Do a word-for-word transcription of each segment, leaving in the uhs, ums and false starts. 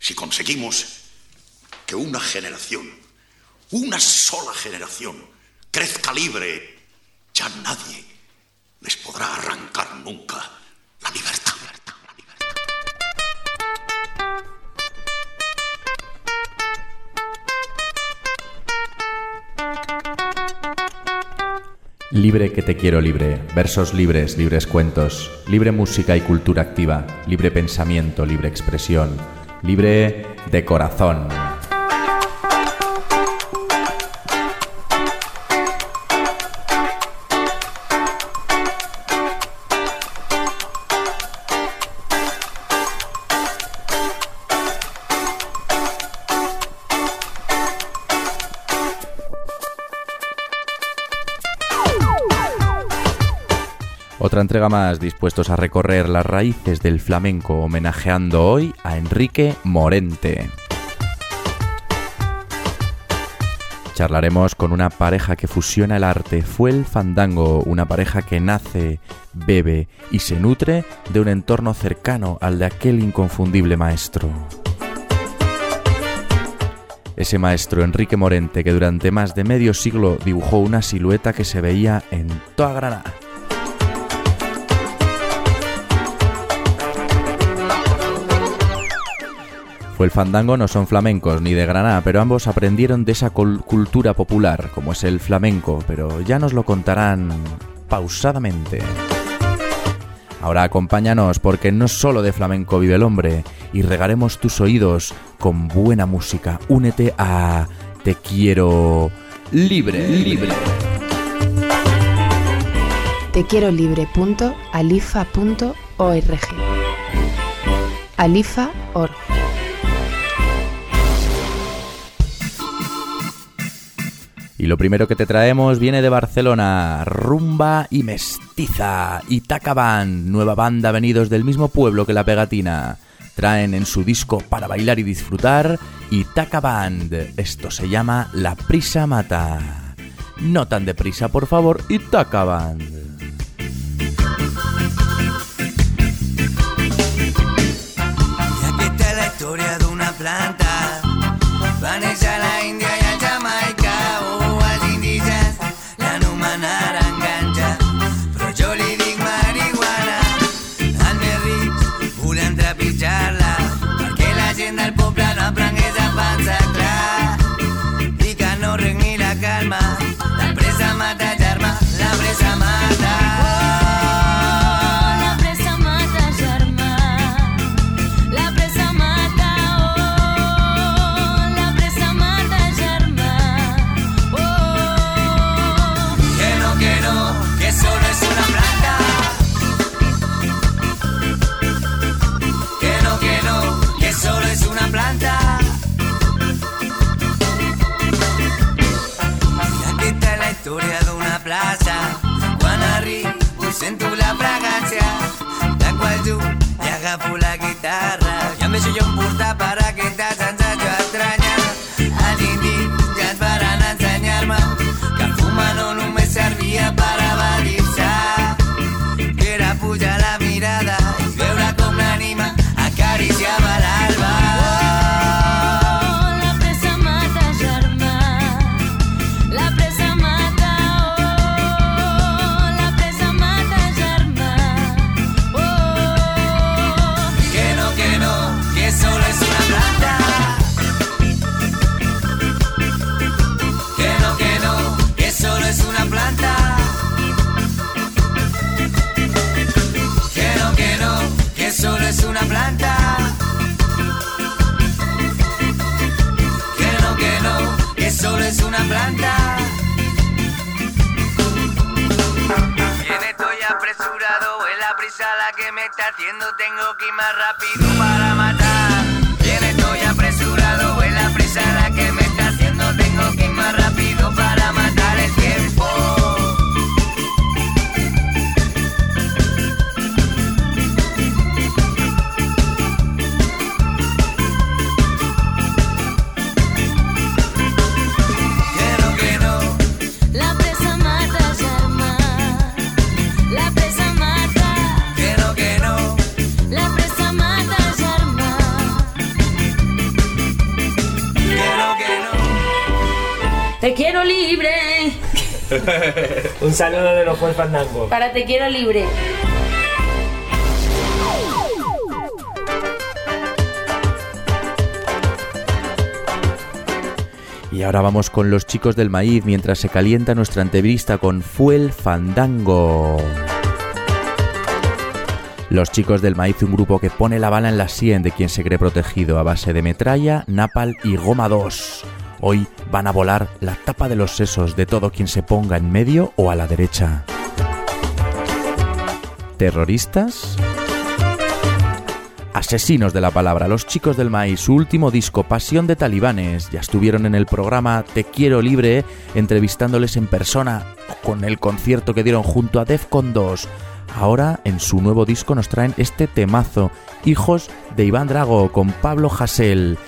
si conseguimos que una generación, una sola generación, crezca libre, ya nadie les podrá arrancar nunca la libertad. Libre que te quiero libre, versos libres, libres cuentos, libre música y cultura activa, libre pensamiento, libre expresión, libre de corazón. Otra entrega más, dispuestos a recorrer las raíces del flamenco, homenajeando hoy a Enrique Morente. Charlaremos con una pareja que fusiona el arte, fue el fandango, una pareja que nace, bebe y se nutre de un entorno cercano al de aquel inconfundible maestro. Ese maestro Enrique Morente que durante más de medio siglo dibujó una silueta que se veía en toda Granada. Fue el fandango, no son flamencos ni de Granada, pero ambos aprendieron de esa cultura popular, como es el flamenco, pero ya nos lo contarán pausadamente. Ahora acompáñanos, porque no solo de flamenco vive el hombre, y regaremos tus oídos con buena música. Únete a Te Quiero Libre. Libre. te quiero libre punto alifa punto org. Alifa punto org. Y lo primero que te traemos viene de Barcelona, Rumba y Mestiza, Itaca Band, nueva banda venidos del mismo pueblo que La Pegatina. Traen en su disco Para Bailar y Disfrutar, Itaca Band. Esto se llama La Prisa Mata. No tan deprisa, por favor, Itaca Band. Y aquí está la historia de una planta, van a la India y a Jamaica. La presa mata, Yarma, la presa mata. Oh, la presa mata, Yarma, la presa mata. Oh, la presa mata, Yarma. Oh, que no, que no, que solo es una planta. Que no, que no, que solo es una planta. Historia de una plaza, quan arribo sento la fragància de quan tu i agafo la guitarra i em deixo jo emportar per aquesta sensació estranya. Els indis ja et faran ensenyar-me que fumar no només servia per evadir-se, que era pujar la mirada i veure com l'ànima acariciava l'alba. Solo es una planta. Que no, que no, que solo es una planta. Viene, estoy apresurado, es la prisa la que me está haciendo, tengo que ir más rápido para matar. Viene, estoy apresurado, es la prisa la que me está haciendo, tengo que ir más rápido para matar el tiempo. La presa mata, Yarma. Te quiero libre. Un saludo de los Fuel Fandango. Para Te quiero libre. Y ahora vamos con los chicos del maíz mientras se calienta nuestra entrevista con Fuel Fandango. Los chicos del maíz, un grupo que pone la bala en la sien de quien se cree protegido a base de metralla, napal y goma dos. Hoy van a volar la tapa de los sesos de todo quien se ponga en medio o a la derecha. ¿Terroristas? Asesinos de la palabra, los chicos del maíz, su último disco, Pasión de Talibanes. Ya estuvieron en el programa Te Quiero Libre, entrevistándoles en persona con el concierto que dieron junto a Defcon dos. Ahora, en su nuevo disco, nos traen este temazo, Hijos de Iván Drago, con Pablo Hasél.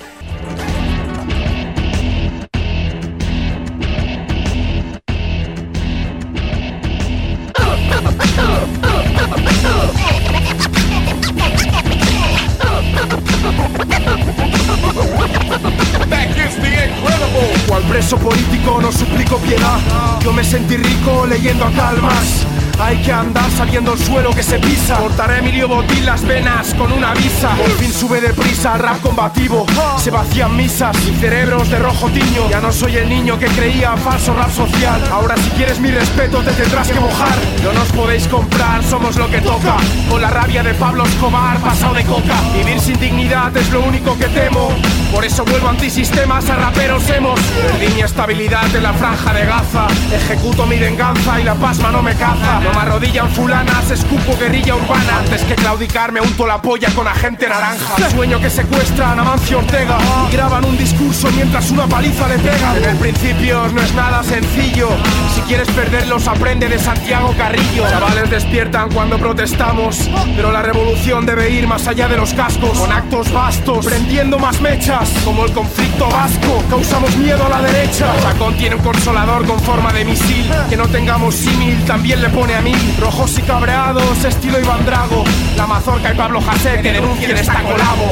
Cual preso político no suplico piedad. Yo me sentí rico leyendo a Calmas. Hay que andar sabiendo el suelo que se pisa. Cortaré a Emilio Botín las venas con una visa. Por fin sube deprisa el rap combativo. Se vacían misas y cerebros de rojo tiño. Ya no soy el niño que creía falso rap social. Ahora si quieres mi respeto te tendrás que mojar. No nos podéis comprar, somos lo que toca. Con la rabia de Pablo Escobar pasado de coca. Vivir sin dignidad es lo único que temo. Por eso vuelvo antisistemas a raperos hemos. Perdí mi estabilidad en la franja de Gaza. Ejecuto mi venganza y la pasma no me caza. No me arrodillan fulanas, escupo guerrilla urbana. Antes que claudicar me unto la polla con agente naranja. Sueño que secuestran a Mancio Ortega y graban un discurso mientras una paliza le pega. En el principio no es nada sencillo. Si quieres perderlos aprende de Santiago Carrillo. Chavales despiertan cuando protestamos, pero la revolución debe ir más allá de los cascos. Con actos vastos, prendiendo más mechas. Como el conflicto vasco, causamos miedo a la derecha. Chacón tiene un consolador con forma de misil. Que no tengamos símil también le pone a mí. Rojos y cabreados, estilo Iván Drago. La Mazorca y Pablo Hasél que denuncien esta colabo.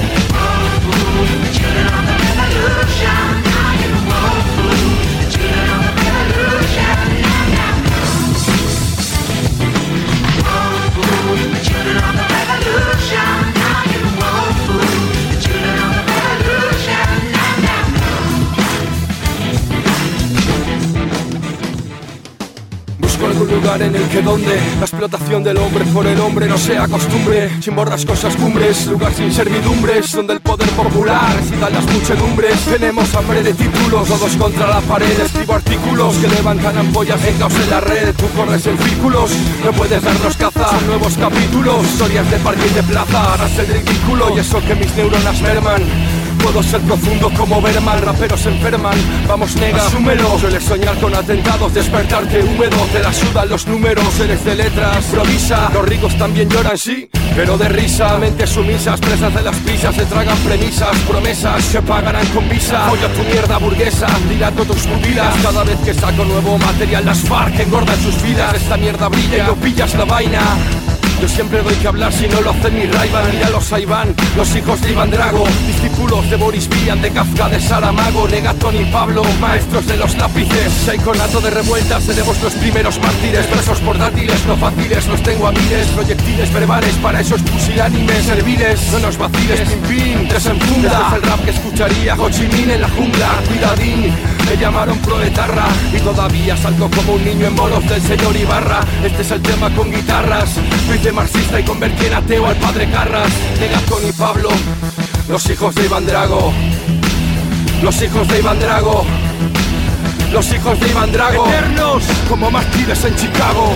Algún lugar en el que donde la explotación del hombre por el hombre no sea costumbre, sin borrascosas cumbres, lugar sin servidumbres, donde el poder popular resida en las muchedumbres. Tenemos hambre de títulos, todos contra la pared. Escribo artículos que levantan ampollas en caos en la red. Tú corres en círculos, no puedes darnos caza. Son nuevos capítulos, historias de parque y de plaza. Harás el ridículo y eso que mis neuronas merman. Puedo ser profundo como Berman, raperos se enferman, vamos nega, asúmelo. Sueles soñar con atentados, despertarte húmedo. Te la sudan los números, eres de letras, improvisa. Los ricos también lloran, sí, pero de risa. Mentes sumisas, presas de las prisas, se tragan premisas, promesas que pagarán con visa. Oye tu mierda burguesa, dilato tus pupilas. Cada vez que saco nuevo material las FARC engordan sus vidas. Esta mierda brilla y no pillas la vaina. Yo siempre doy que hablar si no lo hacen mi Ray-Ban. Míralos ahí van, los hijos de Iván Drago. Discípulos de Boris Vian, de Kafka, de Saramago. Negatón y Pablo, maestros de los lápices. Saiconato de revueltas, seremos los primeros mártires. Presos portátiles, no fáciles, los tengo a miles. Proyectiles verbales para esos pusilánimes serviles. No nos vaciles, pim pim, desenfunda. Es el rap que escucharía Ho Chi Minh en la jungla. Cuidadín, me llamaron proetarra y todavía salgo como un niño en bolos del señor Ibarra. Este es el tema con guitarras. De marxista y convertí en ateo al padre Carras. Negatón y Pablo, los hijos de Iván Drago. Los hijos de Iván Drago. Los hijos de Iván Drago. Eternos como mártires en Chicago.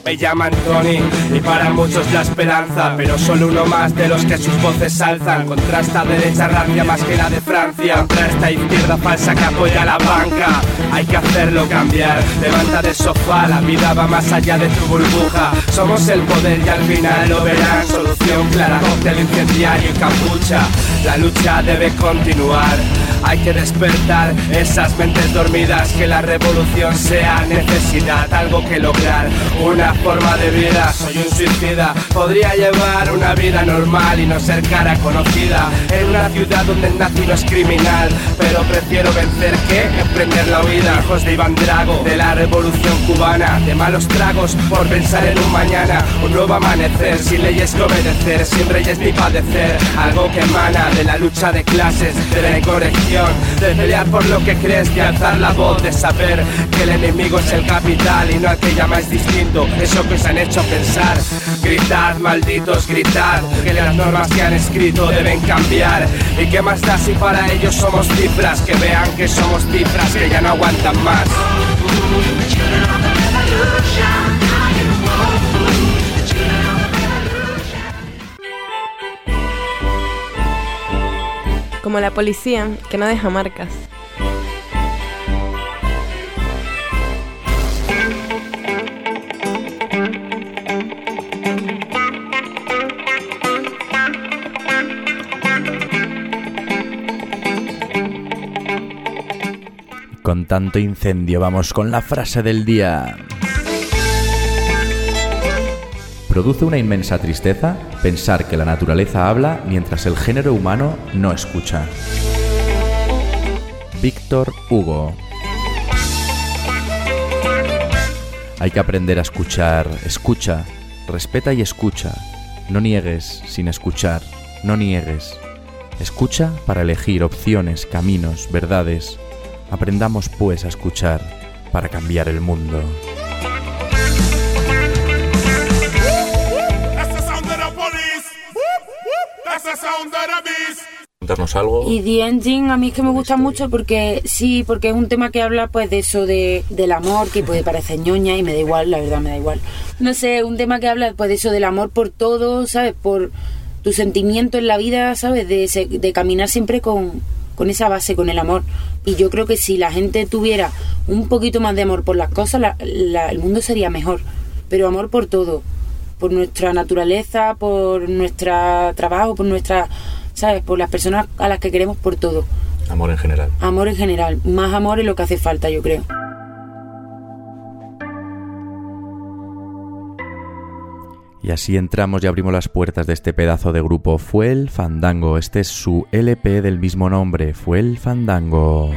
Me llaman Tony y para muchos la esperanza, pero solo uno más de los que sus voces alzan. Contra esta derecha rancia más que la de Francia, contra esta izquierda falsa que apoya la banca. Hay que hacerlo cambiar, levanta del sofá, la vida va más allá de tu burbuja. Somos el poder y al final lo verán. Solución clara, cóctel incendiario y capucha. La lucha debe continuar. Hay que despertar esas mentes dormidas, que la revolución sea necesidad, algo que lograr, una forma de vida. Soy un suicida, podría llevar una vida normal y no ser cara conocida en una ciudad donde el nazi no es criminal, pero prefiero vencer que emprender la huida. Hijos de Iván Drago, de la revolución cubana, de malos tragos por pensar en un mañana, un nuevo amanecer, sin leyes que obedecer, sin reyes ni padecer, algo que emana de la lucha de clases, de la incorrección, de pelear por lo que crees, de alzar la voz, de saber que el enemigo es el capital y no el que llamáis distinto, eso que os han hecho pensar. Gritad, malditos, gritad, que las normas que han escrito deben cambiar. ¿Y qué más da si para ellos somos cifras? Que vean que somos cifras que ya no aguantan más. Como la policía, que no deja marcas. Con tanto incendio, vamos con la frase del día. Produce una inmensa tristeza pensar que la naturaleza habla mientras el género humano no escucha. Víctor Hugo. Hay que aprender a escuchar. Escucha, respeta y escucha. No niegues sin escuchar. No niegues. Escucha para elegir opciones, caminos, verdades. Aprendamos pues a escuchar para cambiar el mundo. Contarnos algo. Y The Engine a mí es que me gusta mucho porque sí, porque es un tema que habla pues de eso de del amor, que puede parecer ñoña y me da igual, la verdad me da igual. No sé, un tema que habla pues de eso del amor por todo, ¿sabes? Por tu sentimiento en la vida, ¿sabes? De, de caminar siempre con, con esa base, con el amor. Y yo creo que si la gente tuviera un poquito más de amor por las cosas, la, la, el mundo sería mejor. Pero amor por todo, por nuestra naturaleza, por nuestro trabajo, por nuestra, ¿sabes? Por las personas a las que queremos, por todo. Amor en general. Amor en general. Más amor es lo que hace falta, yo creo. Y así entramos y abrimos las puertas de este pedazo de grupo. Fuel Fandango. Este es su L P del mismo nombre, Fuel Fandango.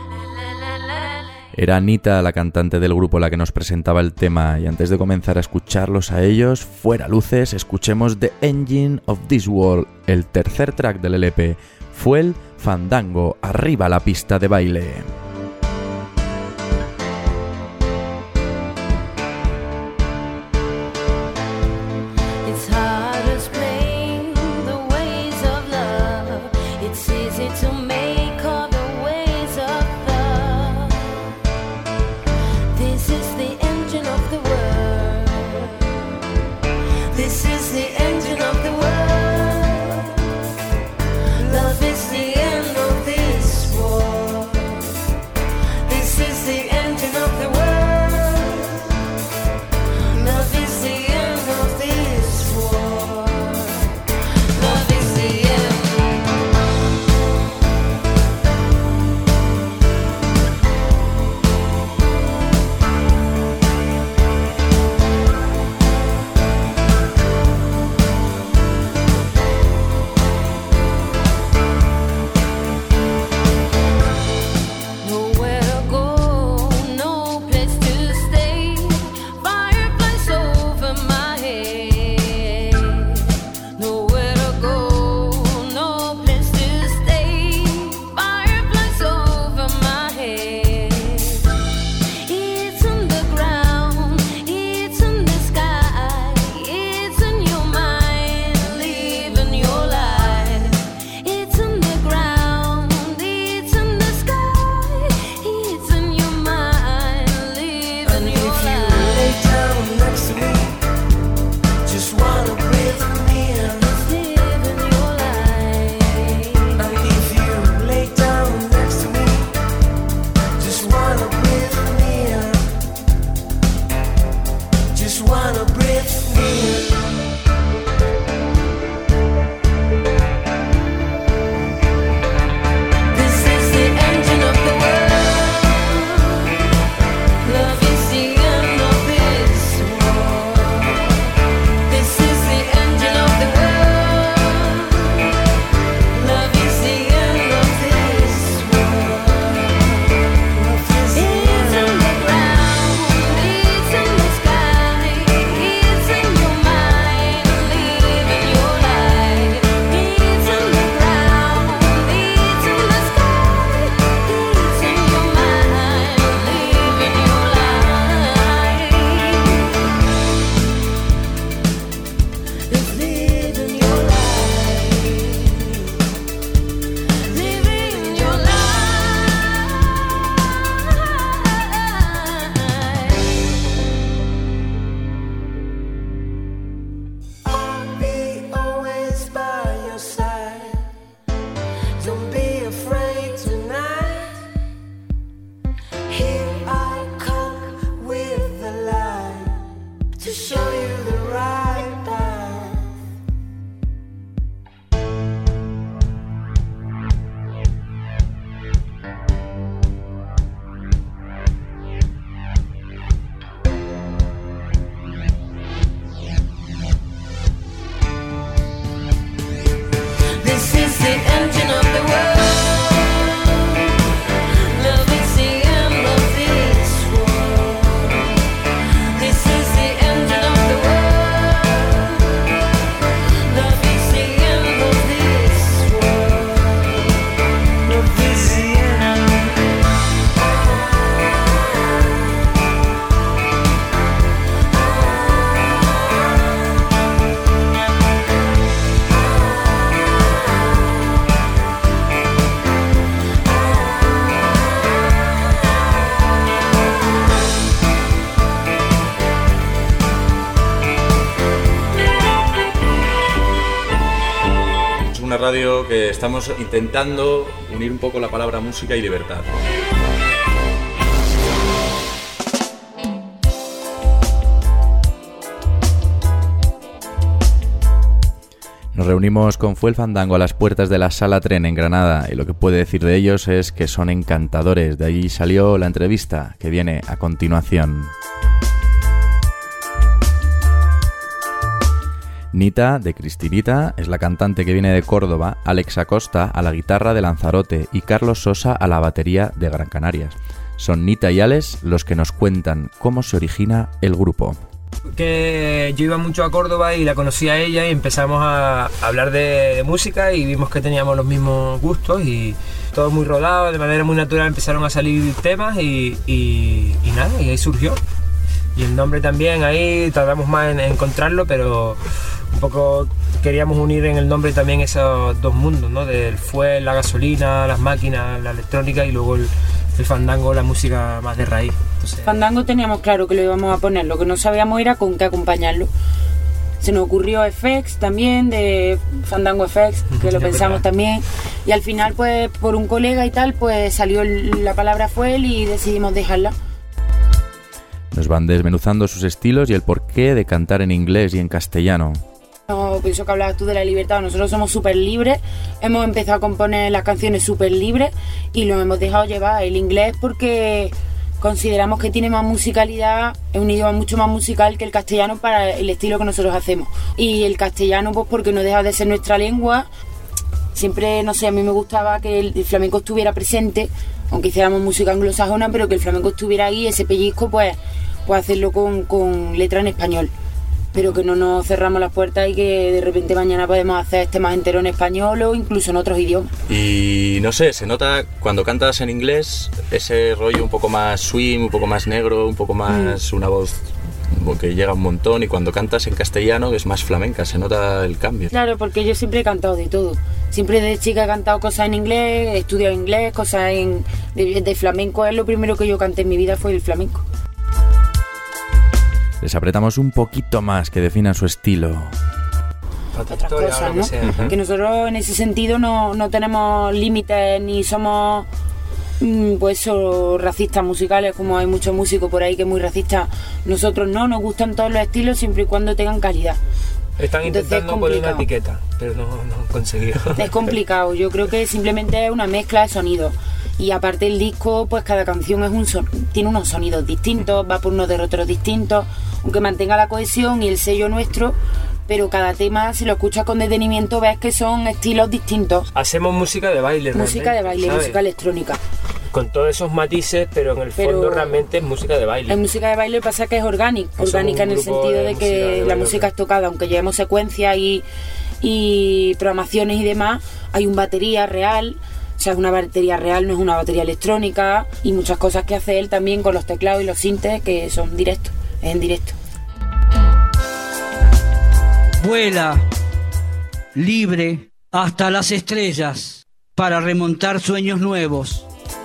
Era Anita, la cantante del grupo, la que nos presentaba el tema. Y antes de comenzar a escucharlos a ellos, fuera luces, escuchemos The Engine of This World, el tercer track del L P. Fuel Fandango, arriba la pista de baile. wanna breathe me. This is the engine of the world. Love is the end of this world. This is the engine of the world. Love is the end of this world. It's in the ground, it's in the sky, it's in your mind, living your life. It's in the ground, it's in the sky, it's in your mind, living your life. It's living your life, living your life. I'll be always by your side. Don't be afraid tonight. Here I come with the light to show you the right path. This is the engine of the world. Love is the end of this world. This is the engine of the world. Love is the end of this world. Love is the end. Es una radio que estamos intentando unir un poco la palabra música y libertad. Nos reunimos con Fue el Fandango a las puertas de la Sala Tren en Granada y lo que puede decir de ellos es que son encantadores. De allí salió la entrevista que viene a continuación. Nita, de Cristinita, es la cantante que viene de Córdoba, Alex Acosta a la guitarra de Lanzarote y Carlos Sosa a la batería de Gran Canarias. Son Nita y Alex los que nos cuentan cómo se origina el grupo. Que yo iba mucho a Córdoba y la conocí a ella y empezamos a hablar de, de música y vimos que teníamos los mismos gustos y todo muy rodado, de manera muy natural empezaron a salir temas y, y, y nada, y ahí surgió. Y el nombre también, ahí tardamos más en encontrarlo, pero un poco queríamos unir en el nombre también esos dos mundos, ¿no? Del fuel, la gasolina, las máquinas, la electrónica y luego el, el fandango, la música más de raíz. Entonces, Fandango teníamos claro que lo íbamos a poner, lo que no sabíamos era con qué acompañarlo. Se nos ocurrió F X también, de Fandango F X, que lo pensamos también. Y al final, pues, por un colega y tal, pues salió el- la palabra fuel y decidimos dejarla. Nos van desmenuzando sus estilos y el porqué de cantar en inglés y en castellano. No, pienso que hablabas tú de la libertad. Nosotros somos súper libres, hemos empezado a componer las canciones súper libres y lo hemos dejado llevar el inglés porque consideramos que tiene más musicalidad, es un idioma mucho más musical que el castellano para el estilo que nosotros hacemos. Y el castellano, pues porque no deja de ser nuestra lengua. Siempre, no sé, a mí me gustaba que el flamenco estuviera presente, aunque hiciéramos música anglosajona, pero que el flamenco estuviera ahí, ese pellizco, pues, pues hacerlo con, con letra en español. Pero que no nos cerramos las puertas y que de repente mañana podemos hacer temas enteros en español o incluso en otros idiomas. Y no sé, se nota cuando cantas en inglés ese rollo un poco más swing, un poco más negro, un poco más mm. una voz que llega un montón, y cuando cantas en castellano que es más flamenca, se nota el cambio. Claro, porque yo siempre he cantado de todo. Siempre desde chica he cantado cosas en inglés, he estudiado inglés, cosas en, de, de flamenco. Es lo primero que yo canté en mi vida, fue el flamenco. Les apretamos un poquito más que definan su estilo. Otras cosas, ¿no? Que, que nosotros en ese sentido no, no tenemos límites ni somos pues o racistas musicales, como hay muchos músicos por ahí que es muy racista. Nosotros no, nos gustan todos los estilos siempre y cuando tengan calidad. Están intentando poner una etiqueta, pero no, no han conseguido. Es complicado, yo creo que simplemente es una mezcla de sonidos. Y aparte el disco, pues cada canción es un son- tiene unos sonidos distintos, va por unos derroteros distintos, aunque mantenga la cohesión y el sello nuestro, pero cada tema, si lo escuchas con detenimiento, ves que son estilos distintos. Hacemos música de baile, Música de baile, ¿sabes? música electrónica. Con todos esos matices, pero en el Pero fondo realmente es música de baile. La música de baile pasa que es orgánica, Somos orgánica un en el grupo sentido de de música de que la baile, música es tocada, aunque llevemos secuencias y, y programaciones y demás, hay un batería real, o sea, es una batería real, no es una batería electrónica, y muchas cosas que hace él también con los teclados y los sintes que son directos, es en directo. Vuela libre hasta las estrellas para remontar sueños nuevos.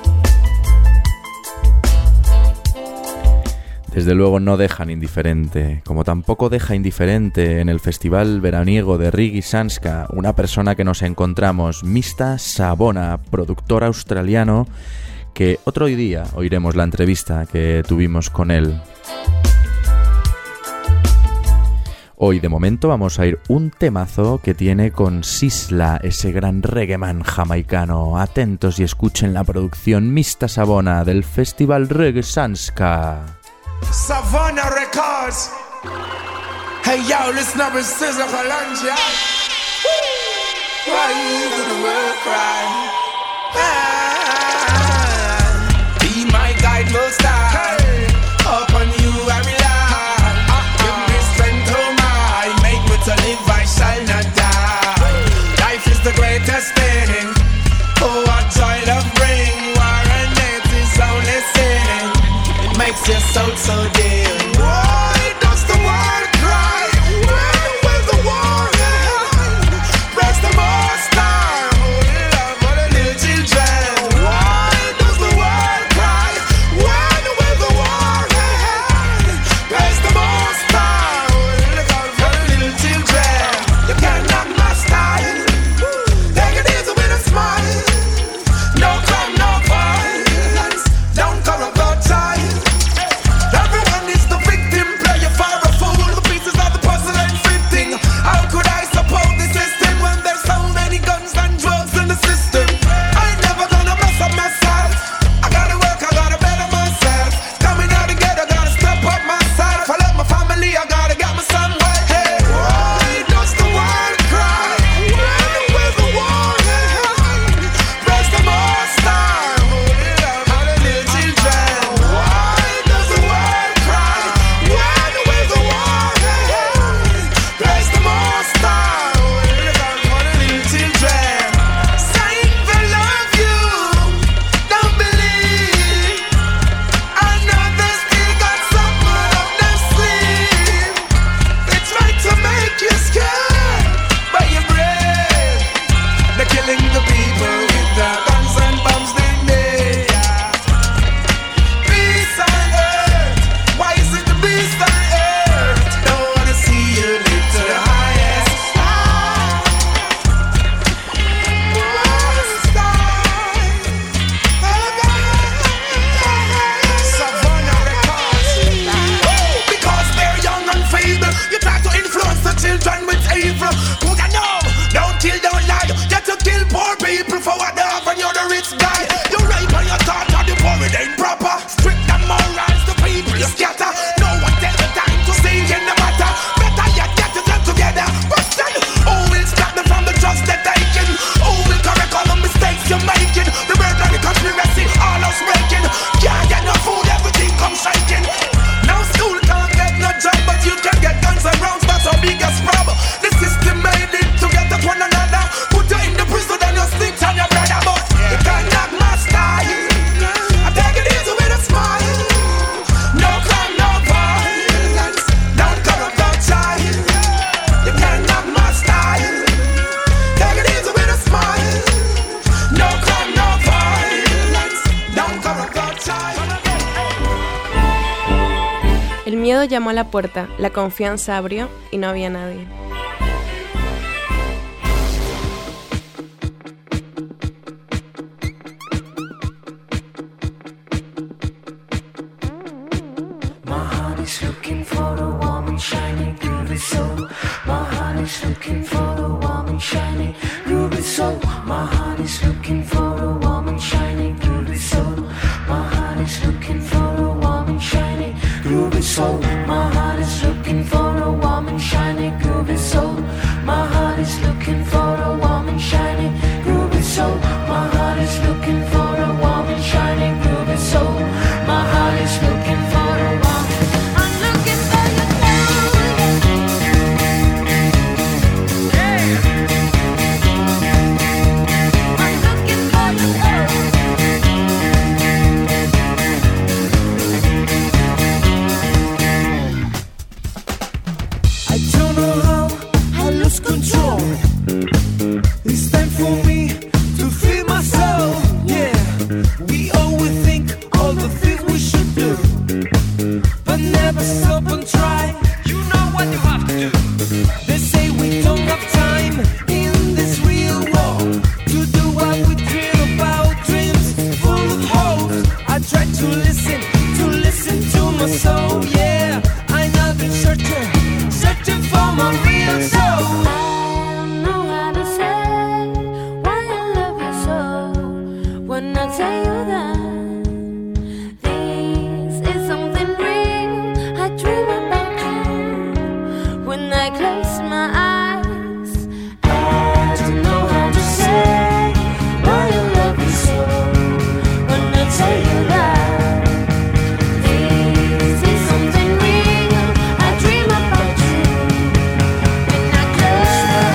Desde luego no dejan indiferente, como tampoco deja indiferente en el Festival Veraniego de Reggae Sanska una persona que nos encontramos, Mista Sabona, productor australiano, que otro día oiremos la entrevista que tuvimos con él. Hoy de momento vamos a ir un temazo que tiene con Sisla, ese gran reggaeman jamaicano. Atentos y escuchen la producción Mista Sabona del Festival Reggae Sanska. Savannah Records. Hey yo, listen up, it's Sizzla Kalonji. Why you do the world cry? Ah, be my guide, most high. Upon you I rely. Give me strength, oh my. Make me to live, I shall not die. Life is the greatest thing. Oh, what joy love bring. War and hate is only sin. It makes your soul so dear. Why does the world cry? When will the war end? Press the most time. Love for the little children. Why does the world cry? When will the war end? Press the most time. Love for the little children. You can't knock my style. Take it easy with a smile. No crime, no violence. Don't corrupt our child. Everyone is the victim, play a for a fool. The pieces of the puzzle ain't fitting. How could I support the system when there's so many guns and drugs in the system? I ain't never gonna mess up myself. I gotta work, I gotta better myself. Coming out together, gotta step up myself. I love my family, I gotta get my son right. Hey, why does the world cry? When will the war end? Press the most time. Love all the little children. Why does the world cry? When will the war end? Press the most time. Love all the little children. Saying they love you, don't believe. I know they still got something up their sleeve. They try to make you scared, but you're brave. They're killing the people with the guns and bombs they made. Peace on earth, why is it the beast on earth? Don't wanna see you live to the highest sky. Savannah Records. Because they're young and feeble, you try to influence the children with evil. Who you know? Don't kill, don't lie. You to kill poor people for what they have and you're the rich guy. You rape and you thought of the poor, it ain't proper. Strict and morals, the people you scatter. No one tell the time to see in the matter. Better yet, get yourself together. Question, who will stop them from the drugs they're taking? Who will correct all the mistakes you're making? The burglary, conspiracy, all us breaking. Can't get no food, everything comes shaking. No school can't get no job, but you can get guns and rounds, that's our biggest problem. The system made it to get at one another. Put you in the prison, then you snitch on your brother. But you can't knock my style. I take it easy with a smile. No crime, no violence. Don't corrupt our child. You can't knock my style. Take it easy with a smile. No crime, no violence. Don't corrupt our child. El miedo llamó a la puerta, la confianza abrió y no había nadie. groovy soul. My heart is looking for a warm and shiny groovy soul. My heart is looking for a warm and shiny groovy soul. My heart is looking for a warm and shiny groovy soul. My heart is looking for a warm and shiny groovy soul. My heart is looking for a warm and shiny groovy soul. My heart is looking for a warm and shiny groovy soul. My heart is looking for a warm. I'm looking for your soul. Yeah. I'm looking for your soul. I don't know how I lose control. It's time for me to free my soul. Yeah, we always think all the things we should do, but never stop and try. You know what you have to do. They say we don't have time in this real world to do what we dream about, dreams full of hope. I try to listen, to listen to my soul. Yeah, I know the searcher, searching for my real soul. When I tell you that this is something real, I dream about you. When I close my eyes, I don't know how to say why I love you so. When I tell you that this is something real, I dream about you. When I close my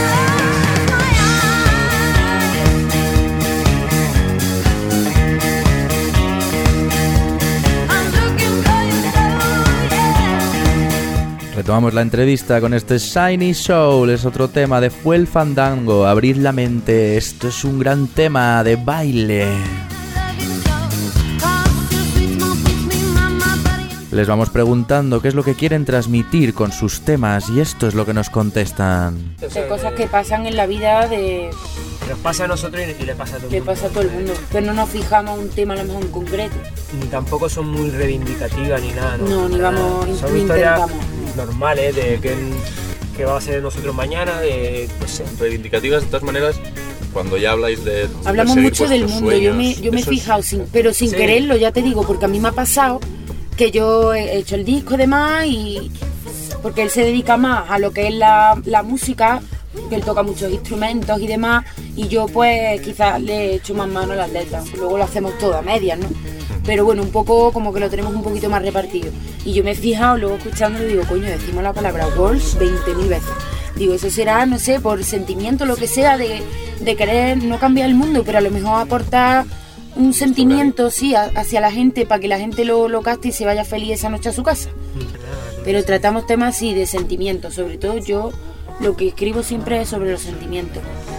Retomamos la entrevista con este Shiny Soul, es otro tema de Fue el Fandango, Abrir la mente, esto es un gran tema de baile. Les vamos preguntando qué es lo que quieren transmitir con sus temas y esto es lo que nos contestan. De cosas que pasan en la vida de... Nos pasa a nosotros y le pasa a todo el le mundo. pasa a todo el mundo, pero no nos fijamos un tema a lo mejor en concreto. Ni tampoco son muy reivindicativas ni nada. No, No, ni vamos, Son ni historias intentamos. normales de que, que va a ser de nosotros mañana, de, Pues sí, reivindicativas de todas maneras. Cuando ya habláis de Hablamos perseguir mucho del vuestros mundo, yo sueños, me, yo me he eso es- fijado, sin, pero sin Sí. quererlo, ya te digo, porque a mí me ha pasado que yo he hecho el disco y demás, y porque él se dedica más a lo que es la, la música, que él toca muchos instrumentos y demás, y yo pues quizás le he hecho más mano a las letras, luego lo hacemos todo a medias, ¿no? Pero bueno, un poco como que lo tenemos un poquito más repartido. Y yo me he fijado, luego escuchándolo digo, coño, decimos la palabra walls veinte mil veces. Digo, eso será, no sé, por sentimiento, lo que sea, de, de querer no cambiar el mundo, pero a lo mejor aportar un sentimiento, sí, a- hacia la gente, para que la gente lo, lo capte y se vaya feliz esa noche a su casa. Pero tratamos temas así, de sentimientos, sobre todo yo lo que escribo siempre es sobre los sentimientos.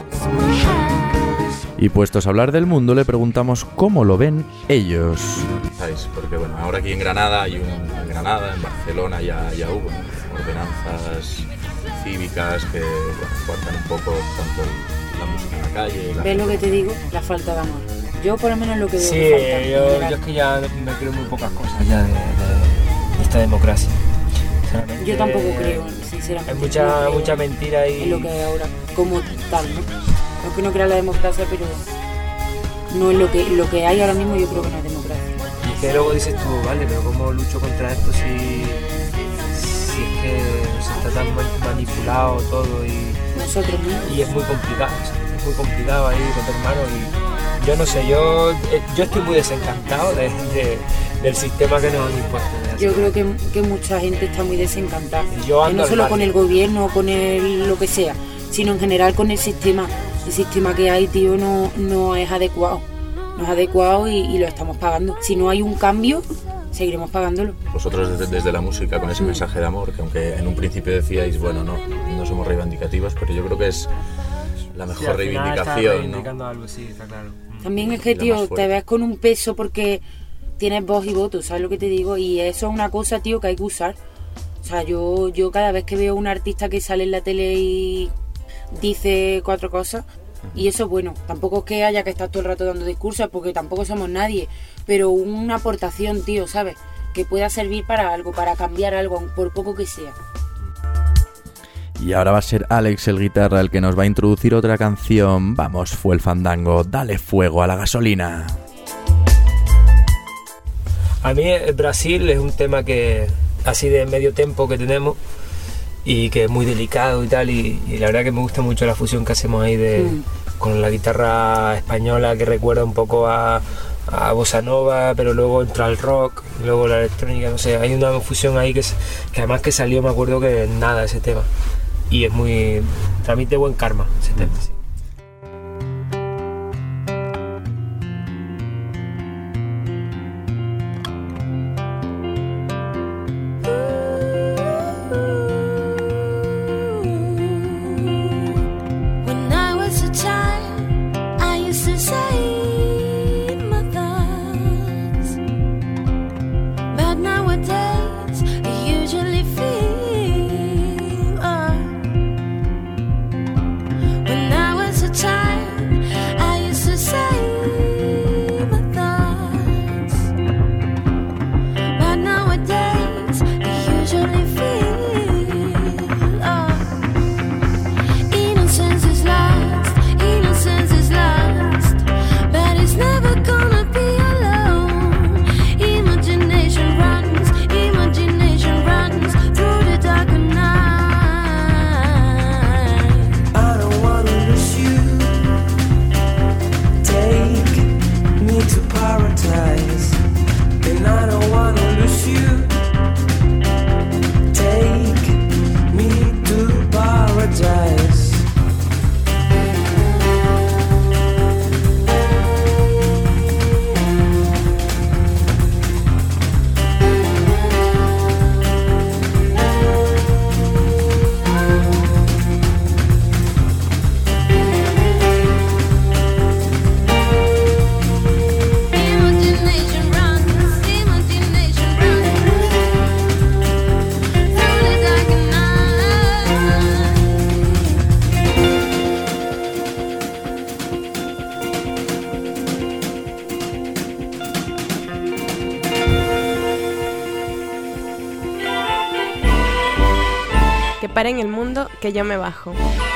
Y puestos a hablar del mundo, le preguntamos cómo lo ven ellos. ¿Sabéis? Porque bueno, ahora aquí en Granada hay un, en Granada, en Barcelona ya, ya hubo ¿no? ordenanzas cívicas que bueno, cortan un poco tanto la música en la calle. La ¿Ves lo que te digo? La falta de amor. Yo por lo menos lo que veo Sí, que falta. en yo, general. yo es que ya me creo muy pocas cosas ya de, de- de esta democracia. Sinceramente, Yo tampoco creo, sinceramente. Hay mucha, no creo mucha mentira y... en lo que hay ahora, como tal, ¿no? No es que no crea la democracia, pero no es lo que, lo que hay ahora mismo, yo creo que no es democracia. Y es que luego dices tú, vale, pero ¿cómo lucho contra esto si, si es que se está tan ma- manipulado todo y, Nosotros mismos. y es muy complicado, o sea, es muy complicado ahí meter mano y yo no sé, yo, eh, yo estoy muy desencantado de, de- del sistema que nos han impuesto. de hace Yo creo que, que mucha gente está muy desencantada. Yo Y ando no al solo margen. con el gobierno, con el, lo que sea, sino en general con el sistema. El sistema que hay, tío, no, no es adecuado. No es adecuado y, y lo estamos pagando. Si no hay un cambio, seguiremos pagándolo. Vosotros desde, desde la música con ese Mm. mensaje de amor, que aunque en un principio decíais, bueno, no, no somos reivindicativos, pero yo creo que es la Sí, mejor al final está reivindicación, ¿no? reivindicando algo, sí, está claro. También es Y que, la tío, más te fuerte. ves con un peso porque tienes voz y voto, ¿sabes lo que te digo? Y eso es una cosa, tío, que hay que usar. O sea, yo, yo cada vez que veo a un artista que sale en la tele y dice cuatro cosas, y eso es bueno. Tampoco es que haya que estar todo el rato dando discursos, porque tampoco somos nadie, pero una aportación, tío, ¿sabes? Que pueda servir para algo, para cambiar algo, por poco que sea. Y ahora va a ser Alex el guitarra el que nos va a introducir otra canción. Vamos, fue el fandango, dale fuego a la gasolina. A mí Brasil es un tema que así de medio tempo que tenemos y que es muy delicado y tal, y, y la verdad que me gusta mucho la fusión que hacemos ahí de, mm. con la guitarra española, que recuerda un poco a, a bossa nova, pero luego entra el rock, luego la electrónica, no sé, hay una fusión ahí que, que además que salió, me acuerdo que nada ese tema, y es muy, transmite buen karma ese tema, sí. Que paren el mundo, que yo me bajo.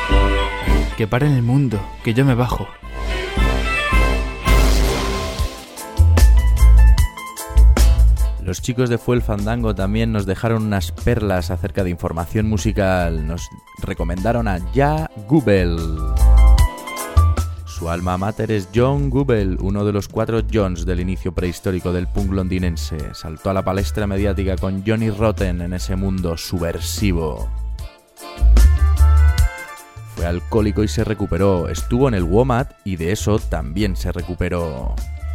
Que paren el mundo, que yo me bajo. Los chicos de Fue el Fandango también nos dejaron unas perlas acerca de información musical. Nos recomendaron a Ja Gubel. Su alma mater es John Gubel, uno de los cuatro Johns del inicio prehistórico del punk londinense. Saltó a la palestra mediática con Johnny Rotten en ese mundo subversivo. Fue alcohólico y se recuperó. Estuvo en el W O M A D y de eso también se recuperó.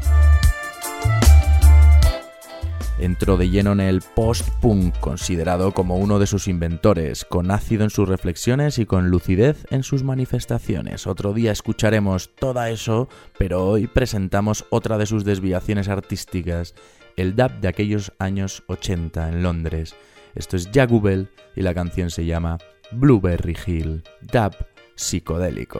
Entró de lleno en el post-punk, considerado como uno de sus inventores, con ácido en sus reflexiones y con lucidez en sus manifestaciones. Otro día escucharemos todo eso, pero hoy presentamos otra de sus desviaciones artísticas, el dub de aquellos años ochenta en Londres. Esto es Ja Gubel y la canción se llama Blueberry Hill, dub psicodélico.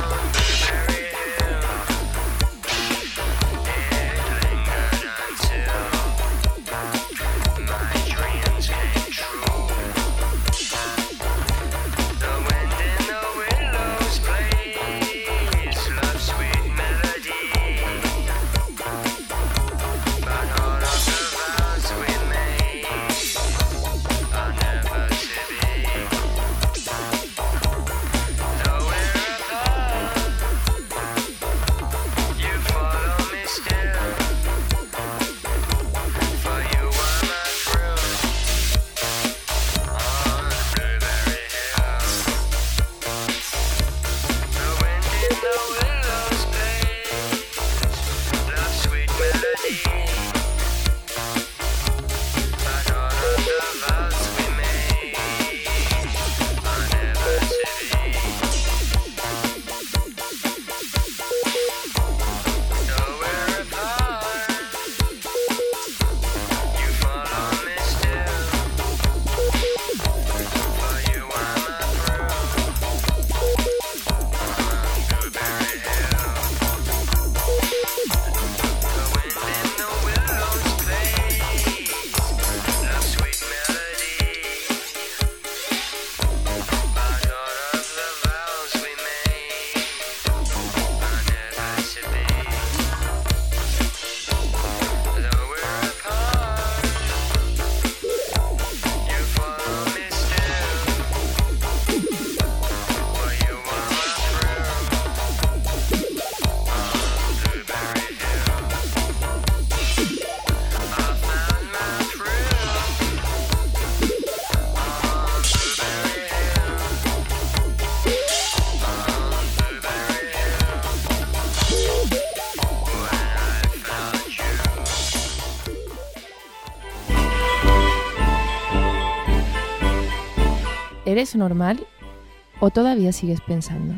Till ¿eres normal o todavía sigues pensando?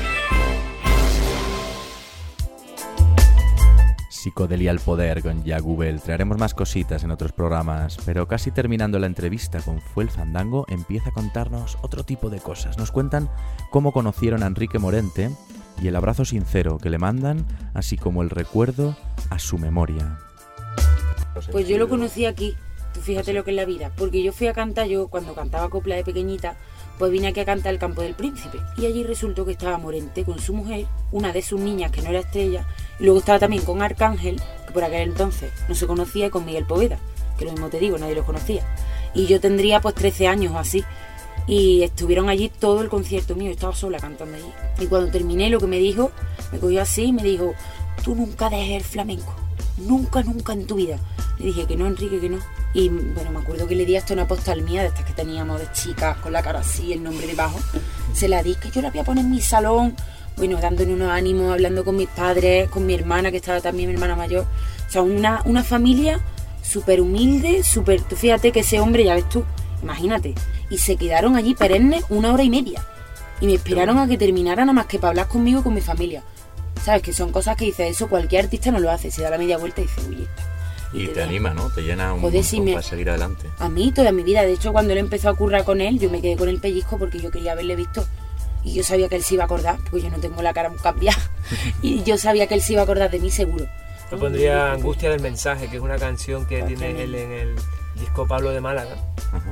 Psicodelia al poder con Ya Google. Traeremos más cositas en otros programas, pero casi terminando la entrevista con Fue el Fandango, empieza a contarnos otro tipo de cosas. Nos cuentan cómo conocieron a Enrique Morente y el abrazo sincero que le mandan, así como el recuerdo a su memoria. Pues yo lo conocí aquí, tú fíjate lo que es la vida, porque yo fui a cantar, yo cuando cantaba copla de pequeñita, pues vine aquí a cantar el Campo del Príncipe, y allí resultó que estaba Morente con su mujer, una de sus niñas que no era Estrella, y luego estaba también con Arcángel, que por aquel entonces no se conocía, y con Miguel Poveda, que lo mismo te digo, nadie los conocía, y yo tendría pues trece años o así, y estuvieron allí todo el concierto mío, yo estaba sola cantando allí, y cuando terminé lo que me dijo, me cogió así y me dijo, tú nunca dejes el flamenco, nunca, nunca en tu vida. Le dije que no, Enrique, que no. Y bueno, me acuerdo que le di hasta una postal mía, de estas que teníamos de chicas, con la cara así, el nombre debajo. Se la di, que yo la voy a poner en mi salón. Bueno, dándole unos ánimos, hablando con mis padres, con mi hermana, que estaba también mi hermana mayor. O sea, una, una familia súper humilde, súper... Tú fíjate que ese hombre, ya ves tú, imagínate. Y se quedaron allí perennes una hora y media. Y me esperaron a que terminara nada más que para hablar conmigo, con mi familia. ¿Sabes? Que son cosas que dice eso, cualquier artista no lo hace. Se da la media vuelta y dice, uy, está. Y, y te, te anima, ¿no? Te llena un Joder, montón si me... para seguir adelante. A mí toda mi vida. De hecho, cuando él empezó a currar con él, yo me quedé con el pellizco porque yo quería haberle visto. Y yo sabía que él se iba a acordar, porque yo no tengo la cara muy cambiada. Y yo sabía que él se iba a acordar de mí seguro. Yo pondría Angustia del Mensaje, que es una canción que tiene él en el disco Pablo de Málaga. Ajá.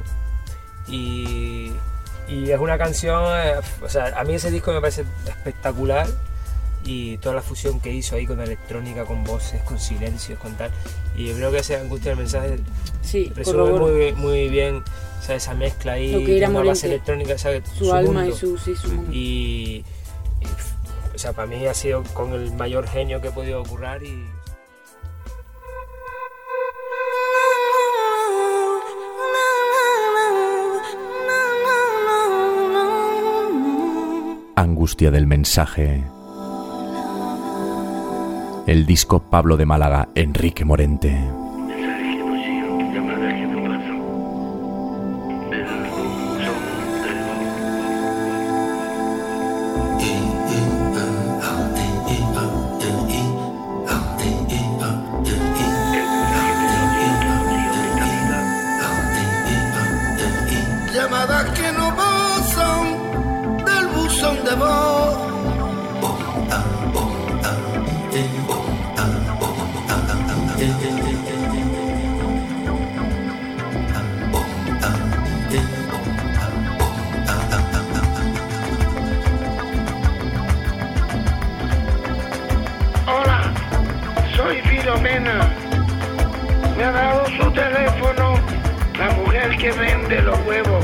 Y, y es una canción... Eh, o sea, a mí ese disco me parece espectacular. Y toda la fusión que hizo ahí con electrónica, con voces, con silencios, con tal. Y yo creo que esa Angustia del Mensaje sí, resuelve muy, muy bien, o sea, esa mezcla ahí, lo que era una Morente, base electrónica, ¿sabes? Su, su alma mundo. y su, sí, su mundo. Y, y, o sea, para mí ha sido con el mayor genio que he podido ocurrir. Y... Angustia del Mensaje. El disco Pablo de Málaga, Enrique Morente. Llamadas que no pasan del buzón de voz. Hola, soy Filomena. Me ha dado su teléfono la mujer que vende los huevos.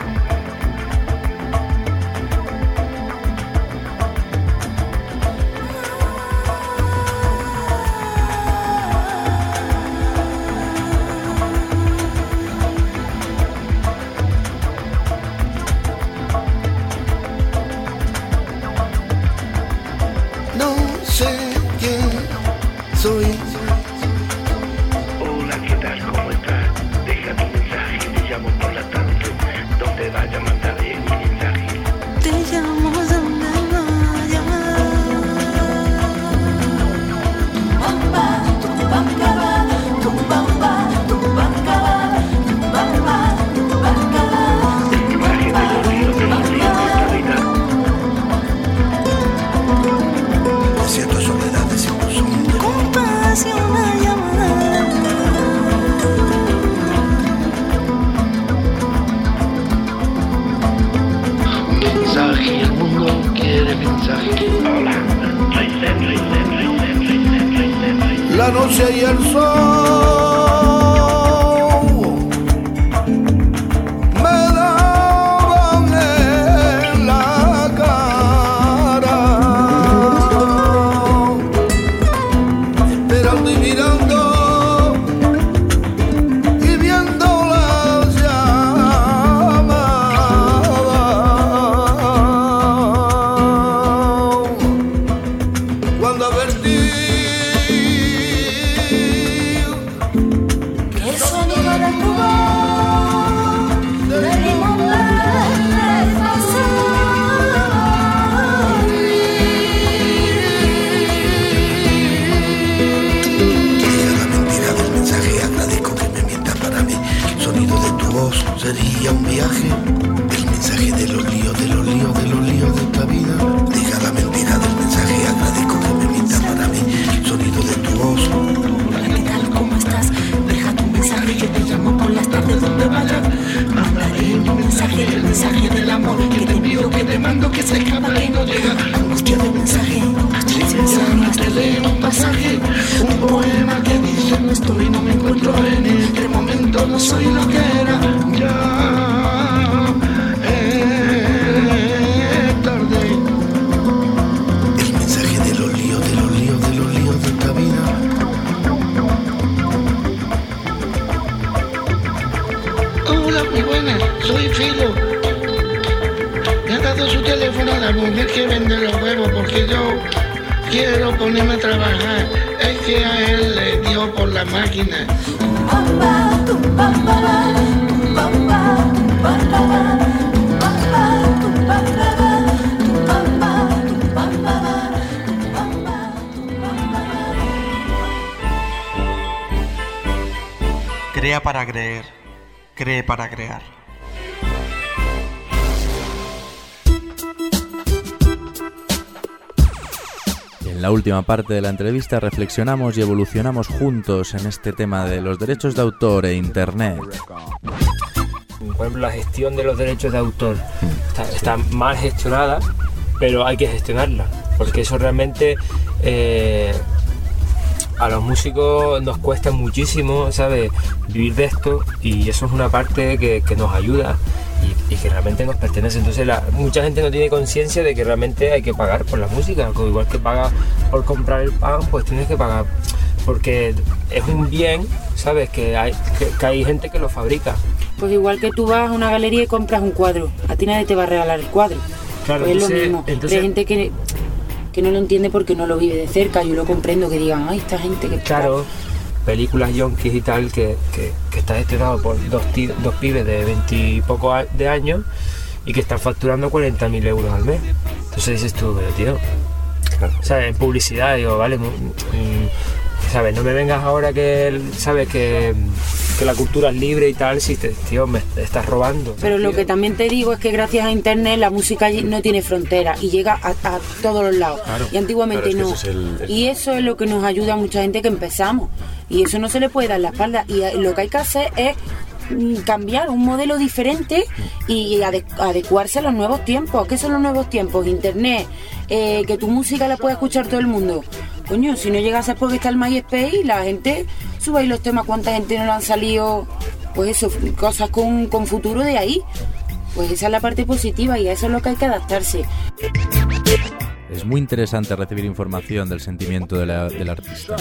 No sé quién soy. Hola, ¿qué tal? ¿Cómo estás? Deja tu mensaje, te llamo por la tarde. Donde vaya, mandaré mi mensaje. Te llamo donde vaya. Bamba, tu bamba, tu bamba, tu bamba, tu bamba, tu bamba. El mensaje te lo pido que lo siento esta vida. Siento soledad, siento sombra. Compasión, una llamada. Mensaje, el mundo quiere mensaje. Hola, soy Zen, soy Zen, soy Zen, soy Zen, soy Zen, soy Zen. La noche y el sol me daban en la cara, esperando y mirando y viendo las llamadas. Cuando advertí sería un viaje. El mensaje de los líos, de los líos, de los líos de esta vida. Deja la mentira del mensaje, agradezco que me emitas para mí el sonido de tu voz. Hola, ¿qué tal? ¿Cómo estás? Deja tu mensaje, yo te llamo por las tardes donde vayas. Mandaré mi mensaje, el mensaje del amor que te envío, que te mando, que se escapa y no llega. Angustia de mensaje, te leo un pasaje, un poema que dice no estoy, no me encuentro en este momento, no soy lo que era. Ya es tarde. El mensaje de los líos, de los líos, de los líos de esta vida. Hola, muy buena, soy Filo. Me ha dado su teléfono a la mujer que vende los huevos porque yo quiero ponerme a trabajar. Es que a él le dio por la máquina. Crea para creer, cree para crear. En la última parte de la entrevista reflexionamos y evolucionamos juntos en este tema de los derechos de autor e Internet. Por ejemplo, la gestión de los derechos de autor está, está mal gestionada, pero hay que gestionarla, porque eso realmente eh, a los músicos nos cuesta muchísimo, ¿sabes?, vivir de esto, y eso es una parte que, que nos ayuda y, y que realmente nos pertenece. Entonces la, mucha gente no tiene conciencia de que realmente hay que pagar por la música, igual que pagas por comprar el pan, pues tienes que pagar, porque es un bien, ¿sabes?, que hay, que, que hay gente que lo fabrica. Pues igual que tú vas a una galería y compras un cuadro, a ti nadie te va a regalar el cuadro. Claro, pues entonces, es lo mismo. entonces, hay gente que, que no lo entiende porque no lo vive de cerca. Yo lo comprendo, que digan, ay, esta gente que... Claro, películas yonkis y tal, que, que, que está gestionado por dos, tí, dos pibes de veintipocos de años y que están facturando cuarenta mil euros al mes. Entonces dices tú, pero tío, claro. O sea, en publicidad digo, vale, mm, ¿sabes? No me vengas ahora que, ¿sabes?, que, que la cultura es libre y tal, si te, tío, me estás robando. Pero tío. Lo que también te digo es que gracias a internet la música no tiene fronteras y llega a, a todos los lados. Claro. Y antiguamente Claro, no. es que ese es el, el... Y eso es lo que nos ayuda a mucha gente que empezamos. Y eso no se le puede dar la espalda. Y lo que hay que hacer es cambiar un modelo diferente y ade- adecuarse a los nuevos tiempos. ¿Qué son los nuevos tiempos? Internet, eh, que tu música la pueda escuchar todo el mundo. Coño, si no llega a ser porque está el MySpace y la gente sube ahí los temas, cuánta gente no le han salido, pues eso, cosas con, con futuro de ahí. Pues esa es la parte positiva y a eso es lo que hay que adaptarse. Es muy interesante recibir información del sentimiento de la, del artista.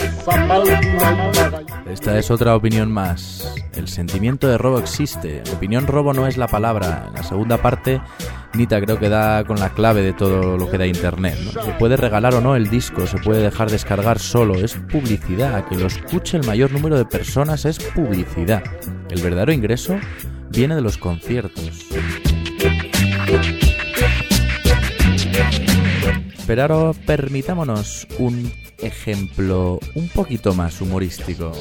Esta es otra opinión más. El sentimiento de robo existe. Opinión robo no es la palabra. En la segunda parte, Nita creo que da con la clave de todo lo que da internet, ¿no? Se puede regalar o no el disco, se puede dejar descargar solo. Es publicidad. Que lo escuche el mayor número de personas es publicidad. El verdadero ingreso viene de los conciertos. Pero ahora permitámonos un ejemplo un poquito más humorístico.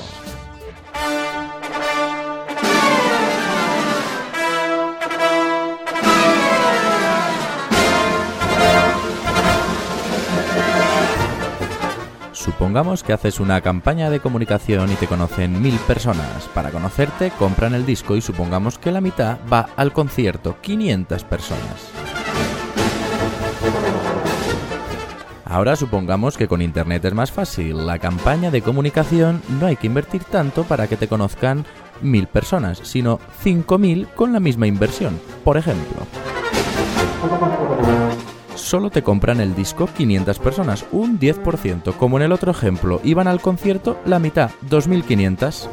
Supongamos que haces una campaña de comunicación y te conocen mil personas. Para conocerte, compran el disco y supongamos que la mitad va al concierto, quinientas personas. Ahora supongamos que con internet es más fácil. La campaña de comunicación no hay que invertir tanto para que te conozcan mil personas, sino cinco mil con la misma inversión, por ejemplo. Solo te compran el disco quinientas personas, un diez por ciento. Como en el otro ejemplo, iban al concierto la mitad, dos mil quinientas.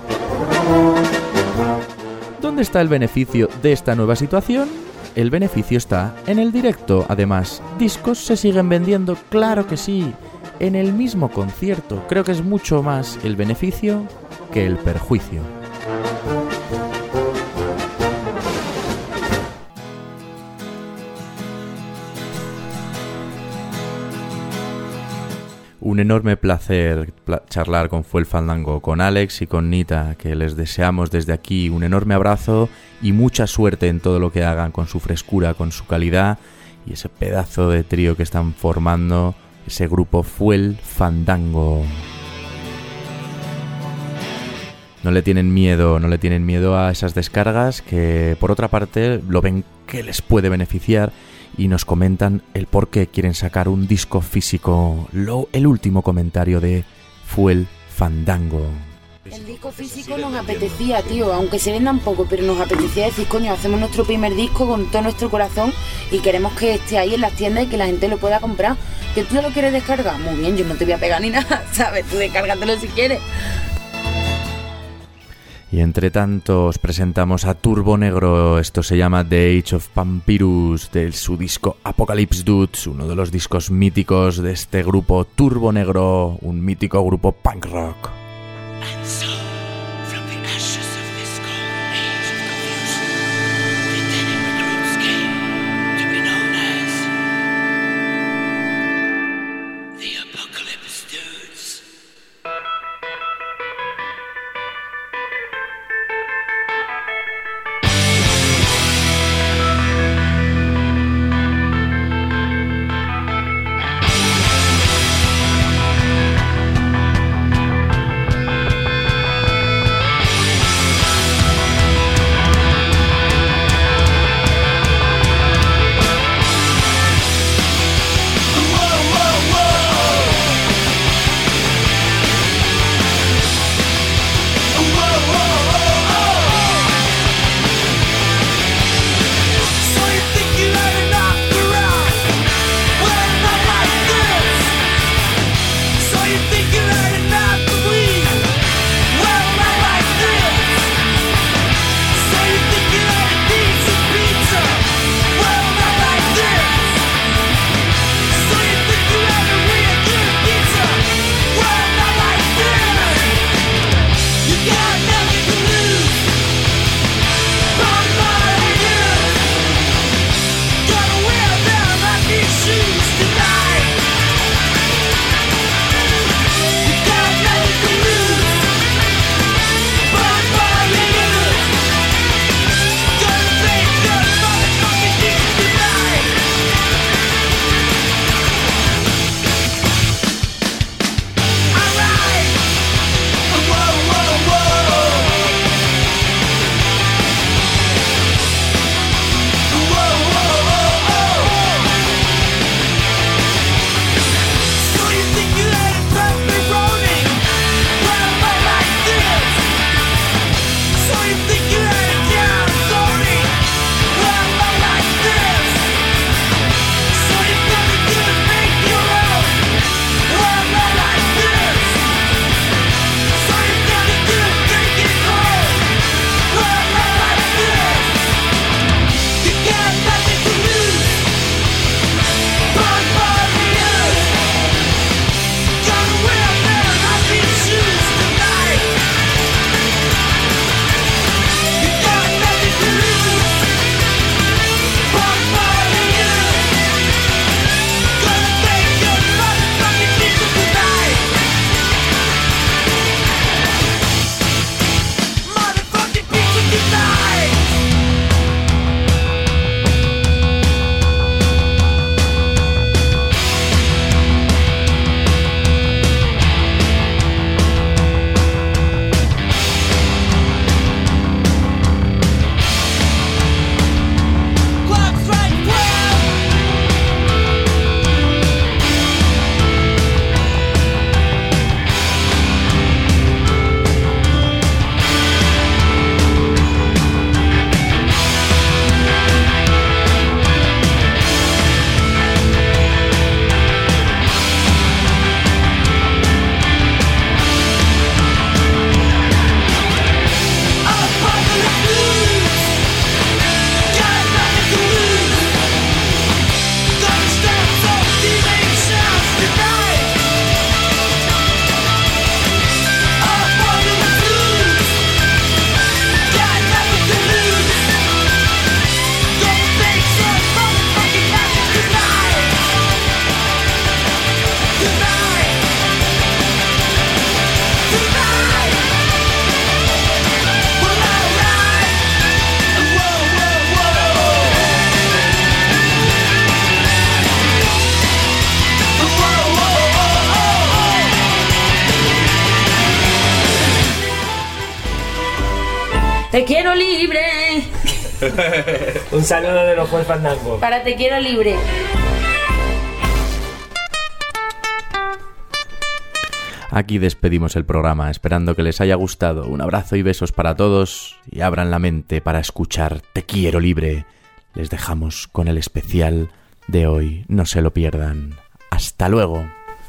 ¿Dónde está el beneficio de esta nueva situación? El beneficio está en el directo. Además, discos se siguen vendiendo, claro que sí, en el mismo concierto. Creo que es mucho más el beneficio que el perjuicio. Un enorme placer pla- charlar con Fue el Fandango, con Alex y con Nita, que les deseamos desde aquí un enorme abrazo y mucha suerte en todo lo que hagan, con su frescura, con su calidad y ese pedazo de trío que están formando, ese grupo Fue el Fandango. No le tienen miedo, no le tienen miedo a esas descargas que, por otra parte, lo ven que les puede beneficiar y nos comentan el por qué quieren sacar un disco físico. Lo, el último comentario de Fue el Fandango. El disco físico nos apetecía, tío, aunque se vendan poco, pero nos apetecía decir, coño, hacemos nuestro primer disco con todo nuestro corazón y queremos que esté ahí en las tiendas y que la gente lo pueda comprar. ¿Que tú lo quieres descargar? Muy bien, yo no te voy a pegar ni nada, ¿sabes? Tú descárgatelo si quieres. Y entre tanto os presentamos a Turbo Negro. Esto se llama The Age of Vampirus, de su disco Apocalypse Dudes, uno de los discos míticos de este grupo Turbo Negro, un mítico grupo punk rock. Te quiero libre. Un saludo de los Juez Fandango. Para Te quiero libre. Aquí despedimos el programa, esperando que les haya gustado. Un abrazo y besos para todos y abran la mente para escuchar Te quiero libre. Les dejamos con el especial de hoy, no se lo pierdan. Hasta luego.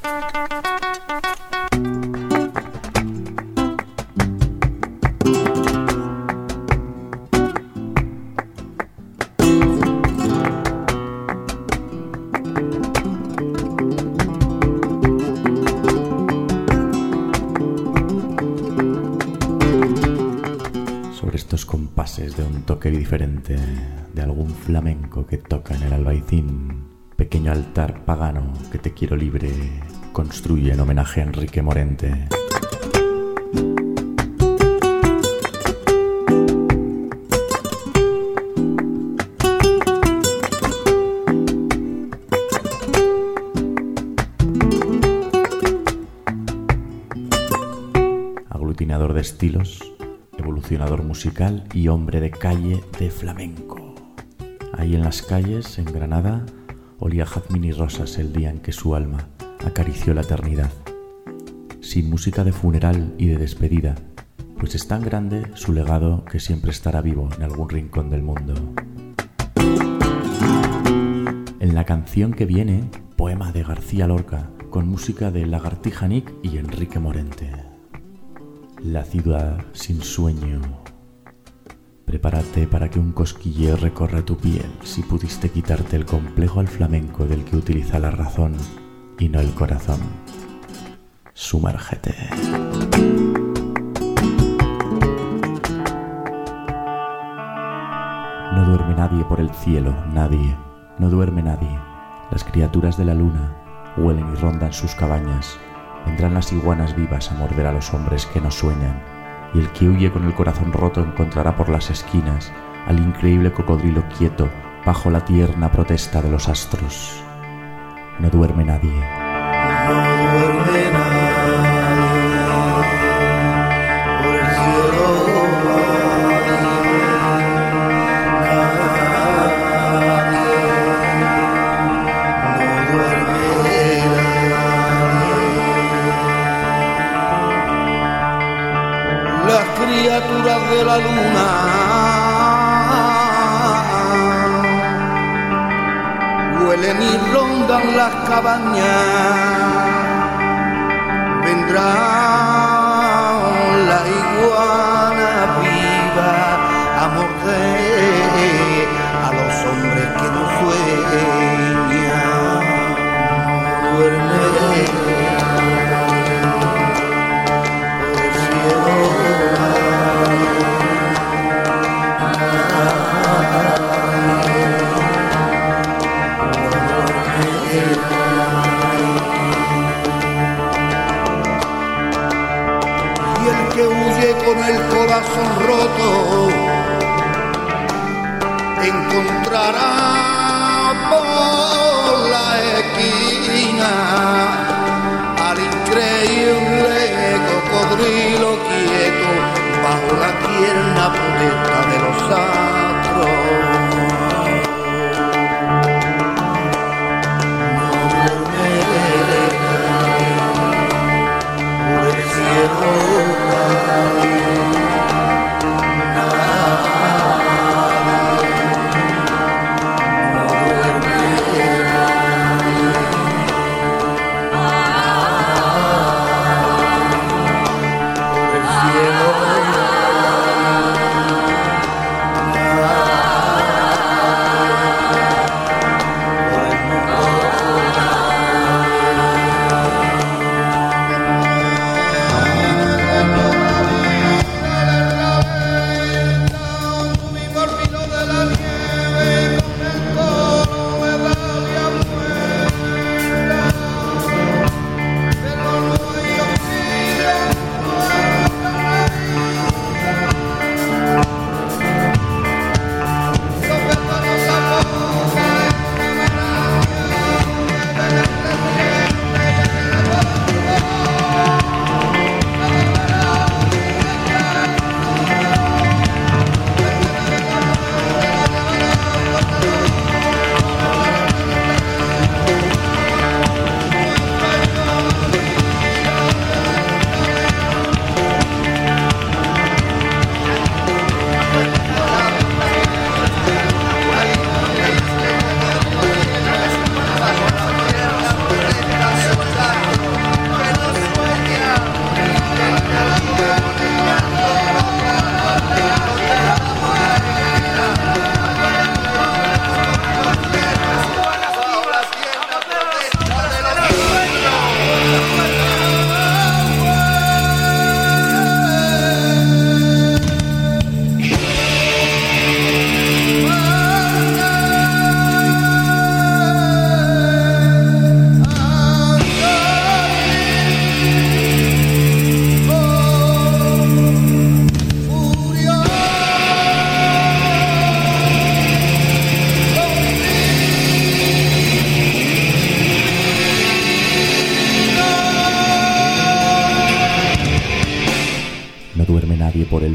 Compases de un toque diferente de algún flamenco que toca en el Albaicín, pequeño altar pagano que Te quiero libre construye en homenaje a Enrique Morente. Aglutinador de estilos, evolucionador musical y hombre de calle de flamenco. Ahí en las calles, en Granada, olía jazmín y rosas el día en que su alma acarició la eternidad. Sin música de funeral y de despedida, pues es tan grande su legado que siempre estará vivo en algún rincón del mundo. En la canción que viene, poema de García Lorca, con música de Lagartija Nick y Enrique Morente. La ciudad sin sueño. Prepárate para que un cosquilleo recorra tu piel si pudiste quitarte el complejo al flamenco del que utiliza la razón y no el corazón. Sumérgete. No duerme nadie por el cielo, nadie, no duerme nadie. Las criaturas de la luna huelen y rondan sus cabañas. Vendrán las iguanas vivas a morder a los hombres que no sueñan, y el que huye con el corazón roto encontrará por las esquinas al increíble cocodrilo quieto bajo la tierna protesta de los astros. No duerme nadie. No duerme nadie por el cielo. Criaturas de la luna huelen y rondan las cabañas. Vendrá la iguana viva a morder a los hombres que no sueñan. No duerme por el cielo. Con el corazón roto encontrará por la esquina al increíble cocodrilo quieto bajo la tierna protesta de los astros. No duerme por el cielo. Cielo.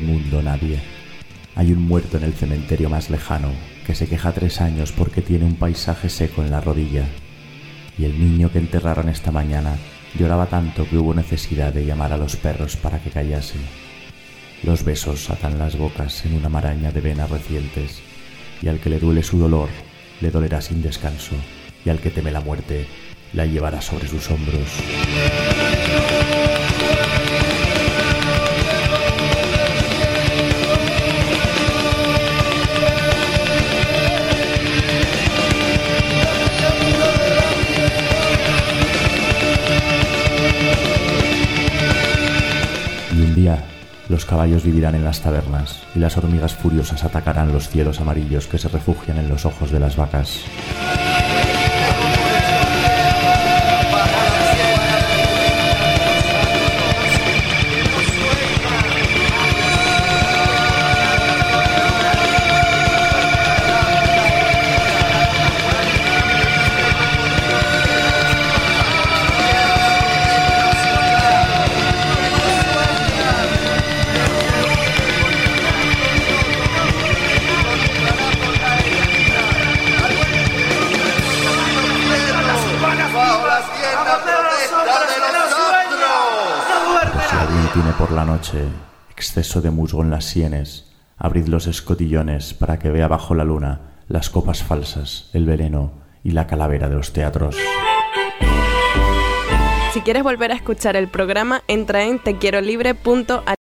del mundo nadie. Hay un muerto en el cementerio más lejano que se queja tres años porque tiene un paisaje seco en la rodilla. Y el niño que enterraron esta mañana lloraba tanto que hubo necesidad de llamar a los perros para que callasen. Los besos atan las bocas en una maraña de venas recientes, y al que le duele su dolor, le dolerá sin descanso, y al que teme la muerte, la llevará sobre sus hombros. Y un día, los caballos vivirán en las tabernas y las hormigas furiosas atacarán los cielos amarillos que se refugian en los ojos de las vacas. Tiene por la noche exceso de musgo en las sienes, abrid los escotillones para que vea bajo la luna las copas falsas, el veneno y la calavera de los teatros. Si quieres volver a escuchar el programa, entra en te quiero libre punto a